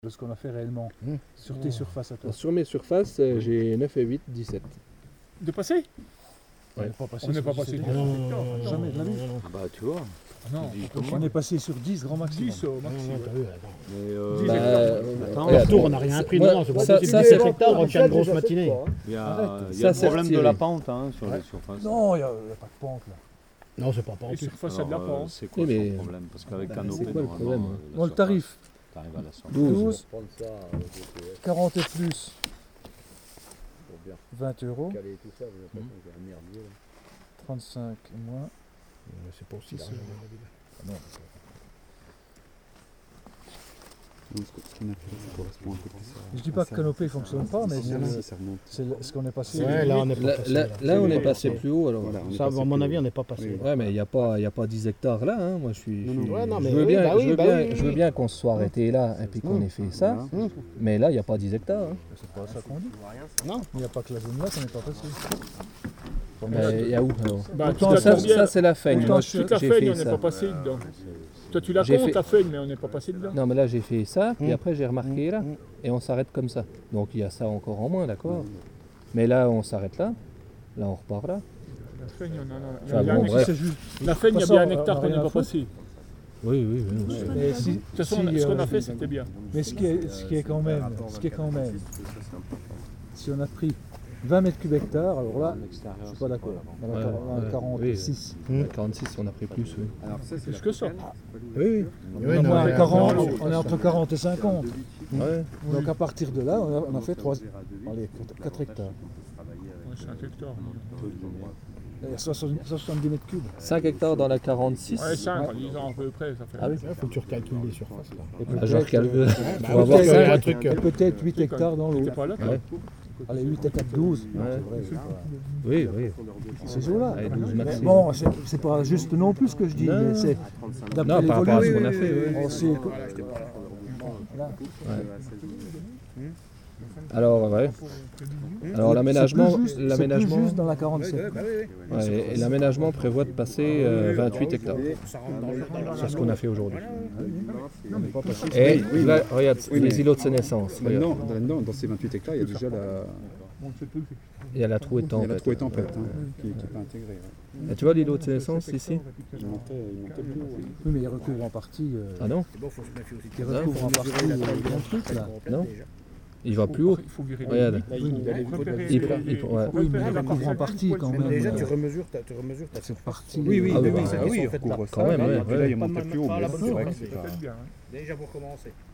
de ce qu'on a fait réellement sur tes surfaces à toi. Sur mes surfaces, j'ai 9 et 8, 17. Dépassé? On n'est pas passé On n'est sur pas 17 passé. hectares. Non, Jamais de la vie. Ah bah tu vois. Non, On est passé sur 10 grand maximum. 10 au maximum. Mais 10 Bah, hectares. Attends, regarde, retour, on n'a rien pris. moi, Non, c'est pas ça, possible. ça, 10 c'est- hectares, on tient une grosse matinée. il y a, Arrête. il y Ça, a le c'est problème de retiré. la pente hein, sur les surfaces. Non, il n'y a pas de pente là. Non, c'est pas Les pentu. surfaces, c'est de la Alors, pente. c'est quoi Oui, mais- son problème? Parce qu'avec Bah, canopée, c'est quoi le problème, normalement, la Bon, le surface, tarif, t'arrives à la sortir. 12. 40 et plus, 20 euros. 35 et moins. C'est pas aussi large. Non. Je dis pas que Canopée ne fonctionne pas, mais c'est ce qu'on est passé. Ouais, là, on est pas Là, passé. là, on est passé plus haut alors. Ça, à mon avis, on n'est pas passé. Ouais, mais il n'y a pas 10 hectares là. Hein. Moi, je suis. Ouais, non, mais je veux oui, bien, bah oui, je veux bah bien, oui, je veux oui. bien qu'on se soit arrêté là et puis qu'on ait fait ça. Mais là, il n'y a pas 10 hectares. Hein. C'est pas ça qu'on dit. Non. Il n'y a pas que la zone là qu'on n'est pas passé. Mais il y a où alors Bah, Autant toute Ça, la ça, tourbière- ça, c'est la feigne. Autant Moi, je- toute la j'ai feigne, fait on n'est ça. pas passé dedans. Toi, tu la J'ai comptes, fait- ta feigne, mais on n'est pas passé dedans. Non, mais là, j'ai fait ça, puis après, j'ai remarqué là, et on s'arrête comme ça. Donc, il y a ça encore en moins, d'accord. Mais là, on s'arrête là. Là, on repart là. La feigne, on en a. Il y Enfin, a bien bon, un bref. hectare. C'est juste. La feigne, il y a De toute bien un façon, hectare on a qu'on n'est rien à pas foutre. passé. Oui, oui, oui. Mais si- De toute façon, si, ce qu'on a euh, fait, c'était bien. Mais ce qui est quand même, si on a pris 20 mètres cubes hectares, alors là, je suis pas d'accord. Dans la Ouais, dans la ouais, 46. Oui. 46, on a pris plus, oui. Plus que ça. Oui, oui. Oui, On, non, a mais- 40, on est entre 40 et 50. Ouais. Donc à partir de là, on a fait 4 hectares. Ouais, 5 hectares. Il y a 70 mètres cubes. 5 hectares dans la 46. Ouais, 5, en disant à peu près, ça fait. Ah oui. Il faut que tu recalcules les surfaces. Là. Et Ah, je recalcule. Bah, On va voir peut-être ça. qu'il y a un truc. et peut-être 8 hectares dans T'étais l'autre. pas là, toi? Ouais. Allez, 8 hectares 12. Ouais. C'est vrai. Oui, oui. Ces eaux-là. Allez, 12 Mais maximum. bon, c'est pas juste non plus ce que je dis, Non. mais c'est d'après Non, par rapport à ce l'évolution. qu'on a fait, oui. On sait que- Voilà. Alors, ouais. Alors, l'aménagement, C'est plus juste dans la 47. ouais, et l'aménagement prévoit de passer 28 hectares. C'est ce qu'on a fait aujourd'hui. Et là, regarde, les îlots de sénescence. Regarde. Là-dedans, dans ces 28 hectares, il y a déjà Il y a la trouée de temps. il y a la trouée tempête qui n'est pas intégrée. Ouais. Et tu vois l'îlot de sénescence ici? Il montait plus haut. Ouais. Oui, mais il recouvre en partie. Ah non? Il recouvre en partie ton truc là. Non? Il va plus haut. Il faut virer Regarde. les limites. Ouais. Oui, mais il recouvre en partie quand même. Déjà, tu remesures ta Cette partie. Oui, oui, Ah oui, oui, oui, bah, oui, il recouvre quand ça. même, ouais, Et puis là, ouais. il montait plus haut. Mais c'est vrai que c'est C'est pas... peut-être bien. hein. Déjà pour commencer.